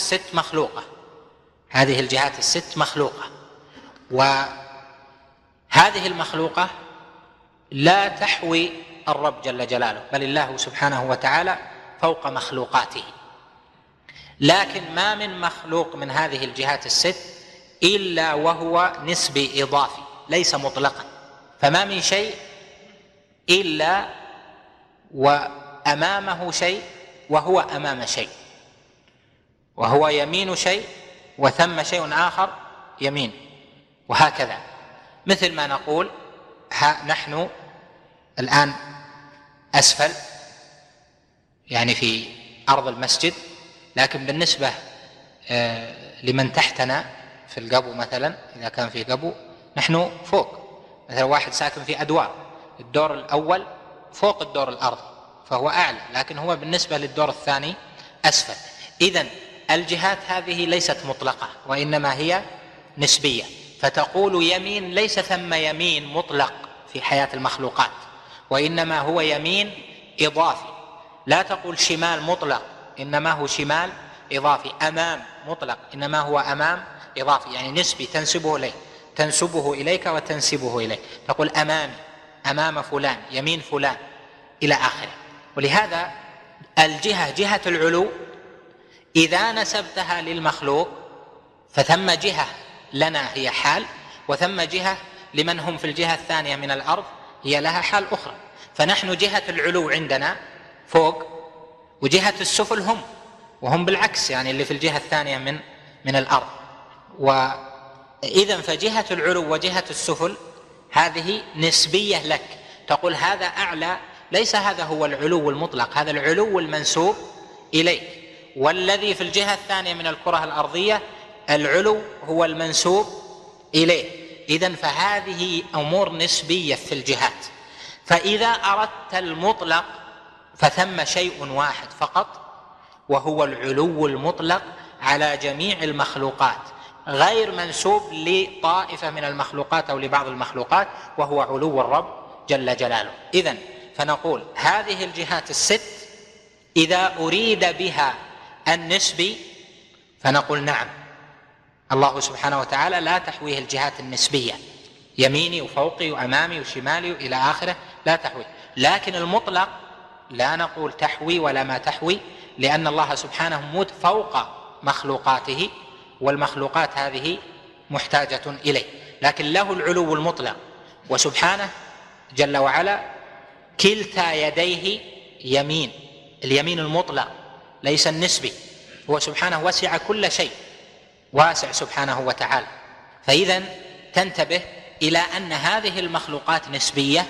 الست مخلوقة، وهذه المخلوقة لا تحوي الرب جل جلاله، بل الله سبحانه وتعالى فوق مخلوقاته. لكن ما من مخلوق من هذه الجهات الست إلا وهو نسبي إضافي، ليس مطلقا. فما من شيء إلا وأمامه شيء وهو أمام شيء، وهو يمين شيء وثم شيء آخر يمين، وهكذا. مثل ما نقول نحن الآن أسفل، يعني في أرض المسجد، لكن بالنسبة لمن تحتنا في القبو مثلا، إذا كان في قبو نحن فوق. مثلا واحد ساكن في أدوار، الدور الأول فوق الدور الأرضي فهو أعلى، لكن هو بالنسبة للدور الثاني أسفل. إذن الجهات هذه ليست مطلقة، وإنما هي نسبية. فتقول يمين، ليس ثم يمين مطلق في حياة المخلوقات، وإنما هو يمين إضافي. لا تقول شمال مطلق، إنما هو شمال إضافي. أمام مطلق، إنما هو أمام إضافي، يعني نسبي تنسبه إليه. تنسبه إليك وتنسبه إليك، تقول أمامي، أمام فلان، يمين فلان، إلى آخره. ولهذا الجهة، جهة العلو، إذا نسبتها للمخلوق فثم جهة لنا هي حال، وثم جهة لمن هم في الجهة الثانية من الأرض هي لها حال أخرى. فنحن جهة العلو عندنا فوق، وجهة السفل وهم بالعكس، يعني اللي في الجهة الثانية من الأرض. وإذن فجهة العلو وجهة السفل هذه نسبية لك، تقول هذا أعلى، ليس هذا هو العلو المطلق، هذا العلو المنسوب إليك، والذي في الجهة الثانية من الكرة الأرضية العلو هو المنسوب إليه. إذن فهذه أمور نسبية في الجهات. فإذا أردت المطلق فثم شيء واحد فقط، وهو العلو المطلق على جميع المخلوقات، غير منسوب لطائفة من المخلوقات أو لبعض المخلوقات، وهو علو الرب جل جلاله. إذن فنقول هذه الجهات الست إذا أريد بها النسبي فنقول نعم، الله سبحانه وتعالى لا تحويه الجهات النسبية، يميني وفوقي وأمامي وشمالي إلى آخره، لا تحوي. لكن المطلق لا نقول تحوي ولا ما تحوي، لأن الله سبحانه فوق مخلوقاته، والمخلوقات هذه محتاجة إليه، لكن له العلو المطلق. وسبحانه جل وعلا كلتا يديه يمين، اليمين المطلق ليس النسبي، هو سبحانه وسع كل شيء، واسع سبحانه وتعالى. فإذا تنتبه إلى أن هذه المخلوقات نسبية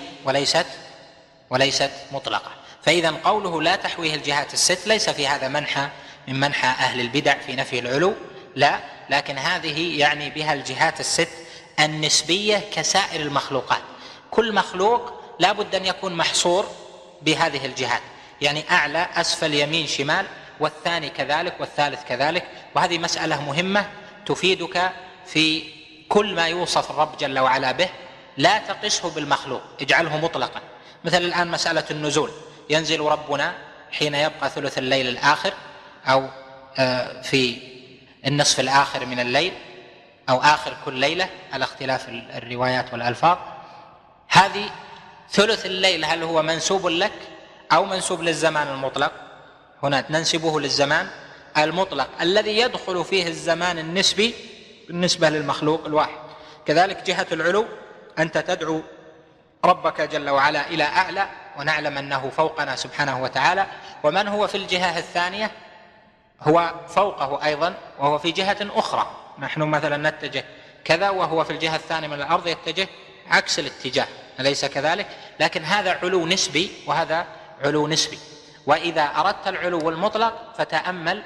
وليست مطلقة. فإذا قوله لا تحويه الجهات الست ليس في هذا منحى من منحى أهل البدع في نفي العلو، لا، لكن هذه يعني بها الجهات الست النسبية كسائر المخلوقات. كل مخلوق لا بد أن يكون محصور بهذه الجهات، يعني أعلى أسفل يمين شمال، والثاني كذلك والثالث كذلك. وهذه مسألة مهمة تفيدك في كل ما يوصف الرب جل وعلا به، لا تقسه بالمخلوق، اجعله مطلقا. مثل الآن مسألة النزول، ينزل ربنا حين يبقى ثلث الليل الآخر، أو في النصف الآخر من الليل، أو آخر كل ليلة على اختلاف الروايات والألفاظ. هذه ثلث الليل هل هو منسوب لك أو منسوب للزمان المطلق؟ هنا ننسبه للزمان المطلق الذي يدخل فيه الزمان النسبي بالنسبة للمخلوق الواحد. كذلك جهة العلو، أنت تدعو ربك جل وعلا إلى أعلى، ونعلم أنه فوقنا سبحانه وتعالى، ومن هو في الجهة الثانية هو فوقه أيضا، وهو في جهة أخرى. نحن مثلا نتجه كذا، وهو في الجهة الثانية من الأرض يتجه عكس الاتجاه، أليس كذلك؟ لكن هذا علو نسبي وهذا علو نسبي. وإذا أردت العلو المطلق فتأمل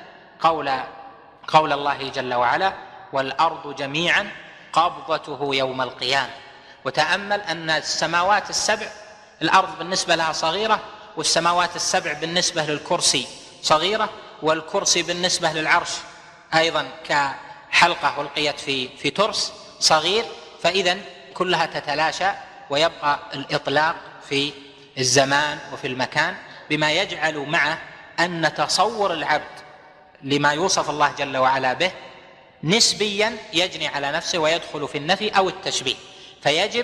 قول الله جل وعلا والأرض جميعا قبضته يوم القيامة، وتأمل أن السماوات السبع الأرض بالنسبة لها صغيرة، والسماوات السبع بالنسبة للكرسي صغيرة، والكرسي بالنسبة للعرش أيضا كحلقة ألقيت في ترس صغير. فإذا كلها تتلاشى، ويبقى الإطلاق في الزمان وفي المكان، بما يجعل معه أن تصور العبد لما يوصف الله جل وعلا به نسبيا يجني على نفسه ويدخل في النفي أو التشبيه. فيجب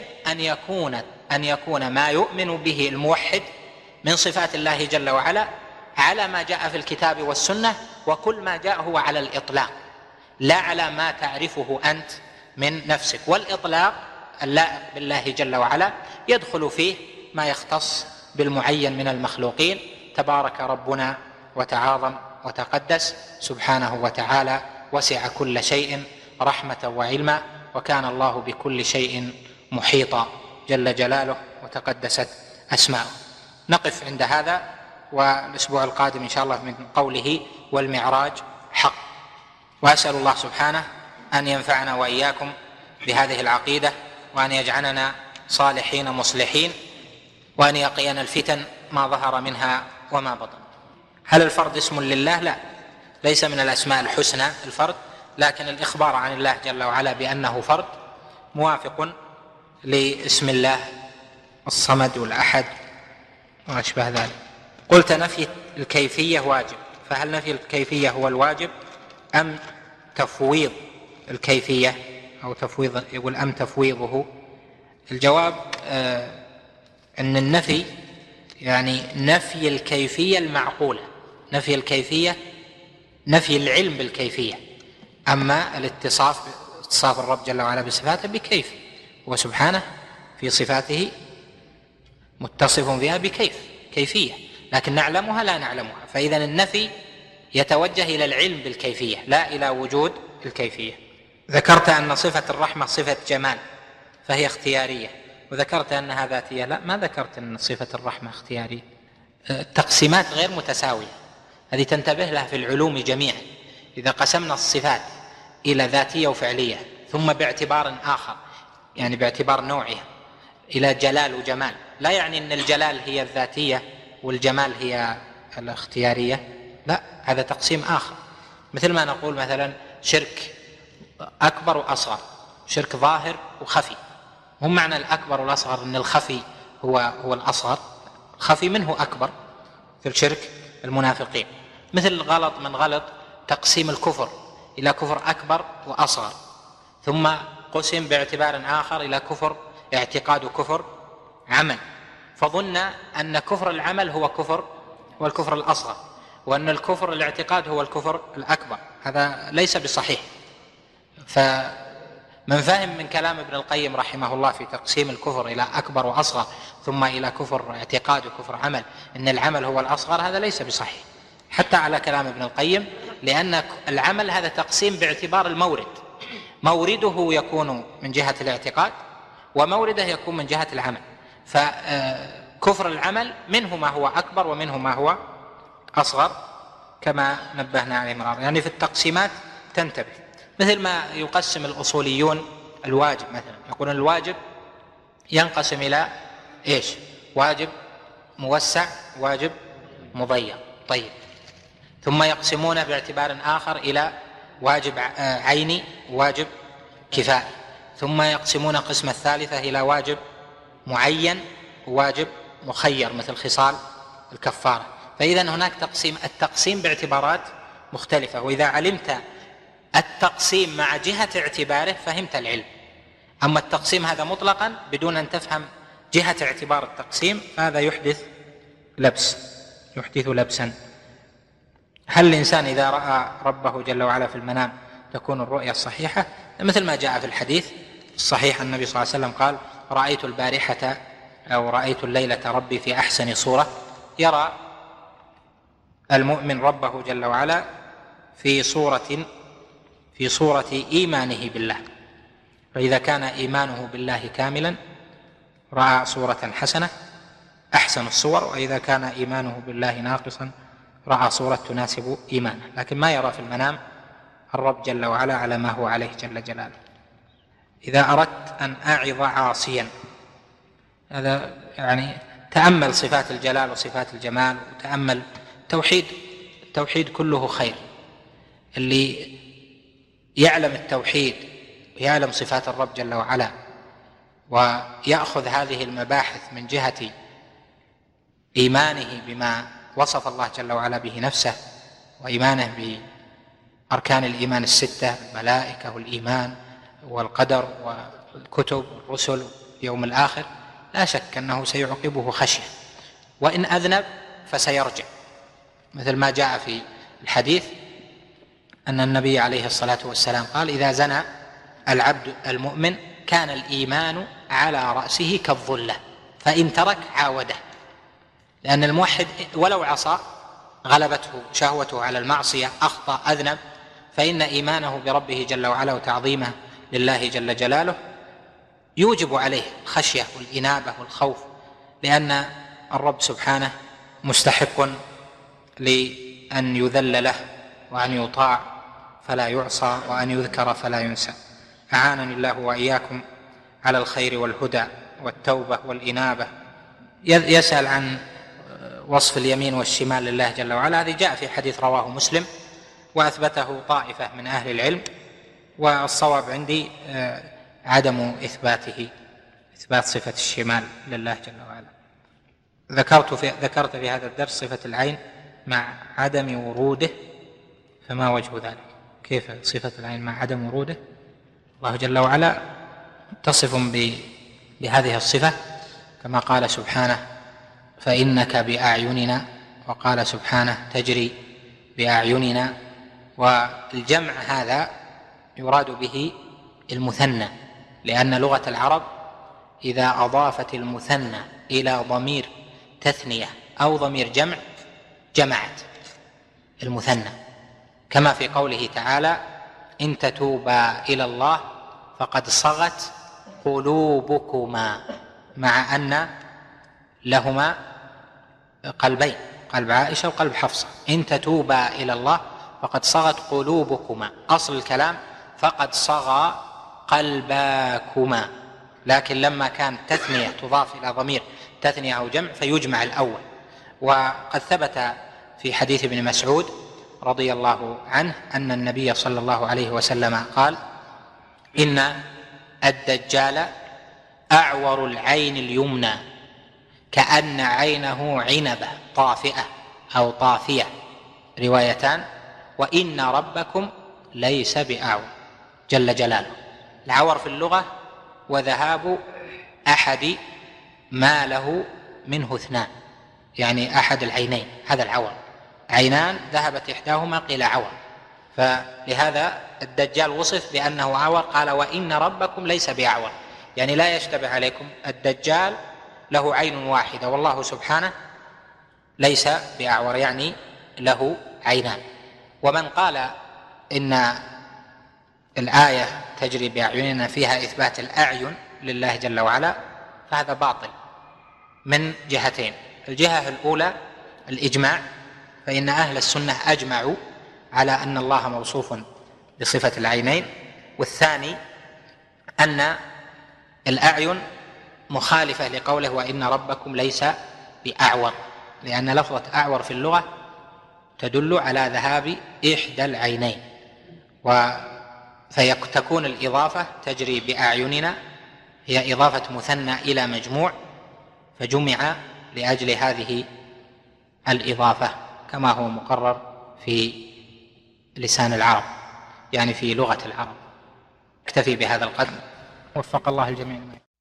أن يكون ما يؤمن به الموحد من صفات الله جل وعلا على ما جاء في الكتاب والسنة، وكل ما جاء هو على الإطلاق، لا على ما تعرفه أنت من نفسك. والإطلاق اللائق بالله جل وعلا يدخل فيه ما يختص بالمعين من المخلوقين. تبارك ربنا وتعاظم وتقدس سبحانه وتعالى، وسع كل شيء رحمة وعلما، وكان الله بكل شيء محيطا جل جلاله وتقدست أسماؤه. نقف عند هذا، والأسبوع القادم إن شاء الله من قوله والمعراج حق. وأسأل الله سبحانه أن ينفعنا وإياكم بهذه العقيدة، وأن يجعلنا صالحين مصلحين، وأن يقينا الفتن ما ظهر منها وما بطن. هل الفرد اسم لله؟ لا، ليس من الأسماء الحسنى الفرد، لكن الإخبار عن الله جل وعلا بأنه فرد موافق لاسم الله الصمد والأحد وأشبه ذلك. قلت نفي الكيفية واجب، فهل نفي الكيفية هو الواجب أم تفويض الكيفية أو تفويض، يقول أم تفويضه. الجواب أن النفي يعني نفي الكيفية المعقولة، نفي الكيفية، نفي العلم بالكيفية. أما اتصاف الرب جل وعلا بصفاته بكيف، وسبحانه في صفاته متصف بها كيفية، لكن نعلمها لا نعلمها. فإذا النفي يتوجه إلى العلم بالكيفية لا إلى وجود الكيفية. ذكرت أن صفة الرحمة صفة جمال فهي اختيارية، وذكرت أنها ذاتية. لا، ما ذكرت أن صفة الرحمة اختيارية. التقسيمات غير متساوية، هذه تنتبه لها في العلوم جميعا. إذا قسمنا الصفات إلى ذاتية وفعلية ثم باعتبار آخر، يعني باعتبار نوعها، إلى جلال وجمال، لا يعني أن الجلال هي الذاتية والجمال هي الاختيارية، لا، هذا تقسيم آخر. مثل ما نقول مثلا شرك أكبر وأصغر، شرك ظاهر وخفي. هم معنى الأكبر والأصغر أن الخفي هو الأصغر، الخفي منه أكبر في الشرك المنافقين. مثل غلط من غلط تقسيم الكفر إلى كفر أكبر وأصغر، ثم قسم باعتبار آخر إلى كفر اعتقاد وكفر عمل، فظن أن كفر العمل هو الكفر الأصغر، وأن الكفر الاعتقاد هو الكفر الأكبر. هذا ليس بصحيح. فمن فهم من كلام ابن القيم رحمه الله في تقسيم الكفر إلى أكبر وأصغر ثم إلى كفر اعتقاد وكفر عمل أن العمل هو الأصغر، هذا ليس بصحيح حتى على كلام ابن القيم، لأن العمل هذا تقسيم باعتبار المورد، مورده يكون من جهة الاعتقاد ومورده يكون من جهة العمل. فكفر العمل منه ما هو أكبر ومنه ما هو أصغر كما نبهنا عليه مرارا. يعني في التقسيمات تنتبه، مثل ما يقسم الأصوليون الواجب مثلا، يقولون الواجب ينقسم إلى إيش؟ واجب موسع، واجب مضيق. طيب، ثم يقسمونه باعتبار آخر إلى واجب عيني وواجب كفائي، ثم يقسمون قسمة الثالثة إلى واجب معين وواجب مخير مثل خصال الكفارة. فإذا هناك التقسيم باعتبارات مختلفة، وإذا علمت التقسيم مع جهة اعتباره فهمت العلم. أما التقسيم هذا مطلقا بدون أن تفهم جهة اعتبار التقسيم هذا يحدث لبسا. هل الإنسان إذا رأى ربه جل وعلا في المنام تكون الرؤيا الصحيحة؟ مثل ما جاء في الحديث الصحيح النبي صلى الله عليه وسلم قال: رأيت البارحة أو رأيت الليلة ربي في أحسن صورة. يرى المؤمن ربه جل وعلا في صورة إيمانه بالله، فإذا كان إيمانه بالله كاملا رأى صورة حسنة أحسن الصور، وإذا كان إيمانه بالله ناقصا رأى صورة تناسب إيمانه، لكن ما يرى في المنام الرب جل وعلا على ما هو عليه جل جلاله. إذا أردت أن أعظ عاصيا، هذا يعني تأمل صفات الجلال وصفات الجمال، وتأمل التوحيد كله خير. اللي يعلم التوحيد ويعلم صفات الرب جل وعلا ويأخذ هذه المباحث من جهة إيمانه بما وصف الله جل وعلا به نفسه، وإيمانه بأركان الإيمان الستة، الملائكة والإيمان والقدر والكتب والرسل واليوم الآخر، لا شك أنه سيعقبه خشية، وإن أذنب فسيرجع، مثل ما جاء في الحديث أن النبي عليه الصلاة والسلام قال: إذا زنى العبد المؤمن كان الإيمان على رأسه كالظلة فإن ترك عاوده. لأن الموحد ولو عصى غلبته شهوته على المعصية، أخطأ أذنب، فإن إيمانه بربه جل وعلا وتعظيمه لله جل جلاله يوجب عليه الخشية والإنابة والخوف، لأن الرب سبحانه مستحق لأن يذل له وأن يطاع فلا يعصى وأن يذكر فلا ينسى. أعانني الله وإياكم على الخير والهدى والتوبة والإنابة. يسأل عن وصف اليمين والشمال لله جل وعلا، هذه جاء في حديث رواه مسلم وأثبته طائفة من أهل العلم، والصواب عندي عدم إثبات صفة الشمال لله جل وعلا. ذكرت في هذا الدرس صفة العين مع عدم وروده، فما وجه ذلك؟ كيف صفة العين مع عدم وروده؟ الله جل وعلا تصف بهذه الصفة كما قال سبحانه فإنك بأعيننا، وقال سبحانه تجري بأعيننا. والجمع هذا يراد به المثنى، لأن لغة العرب إذا أضافت المثنى إلى ضمير تثنية أو ضمير جمع جمعت المثنى، كما في قوله تعالى إن تتوبا إلى الله فقد صغت قلوبكما، مع أن لهما قلبين، قلب عائشة وقلب حفصة. إن تتوبا إلى الله فقد صغت قلوبكما، أصل الكلام فقد صغى قلباكما، لكن لما كان تثنية تضاف إلى ضمير تثنية أو جمع فيجمع الأول. وقد ثبت في حديث ابن مسعود رضي الله عنه أن النبي صلى الله عليه وسلم قال إن الدجال أعور العين اليمنى كأن عينه عنبة طافئة أو طافية، روايتان، وإن ربكم ليس بأعور جل جلاله. العور في اللغة وذهاب أحد ما له منه اثنان، يعني أحد العينين، هذا العور، عينان ذهبت إحداهما قيل عور، فلهذا الدجال وصف بأنه عور، قال وإن ربكم ليس بأعور، يعني لا يشتبه عليكم، الدجال له عين واحدة والله سبحانه ليس بأعور، يعني له عينان. ومن قال إن الآية تجري بأعيننا فيها إثبات الأعين لله جل وعلا فهذا باطل من جهتين. الجهة الأولى الإجماع، فإن أهل السنة أجمعوا على أن الله موصوف بصفة العينين. والثاني أن الأعين مخالفة لقوله وإن ربكم ليس بأعور، لأن لفظة أعور في اللغة تدل على ذهاب إحدى العينين، فتكون الإضافة تجري بأعيننا هي إضافة مثنى إلى مجموع، فجمع لأجل هذه الإضافة كما هو مقرر في لسان العرب، يعني في لغة العرب. اكتفي بهذا القدر، وفق الله الجميع.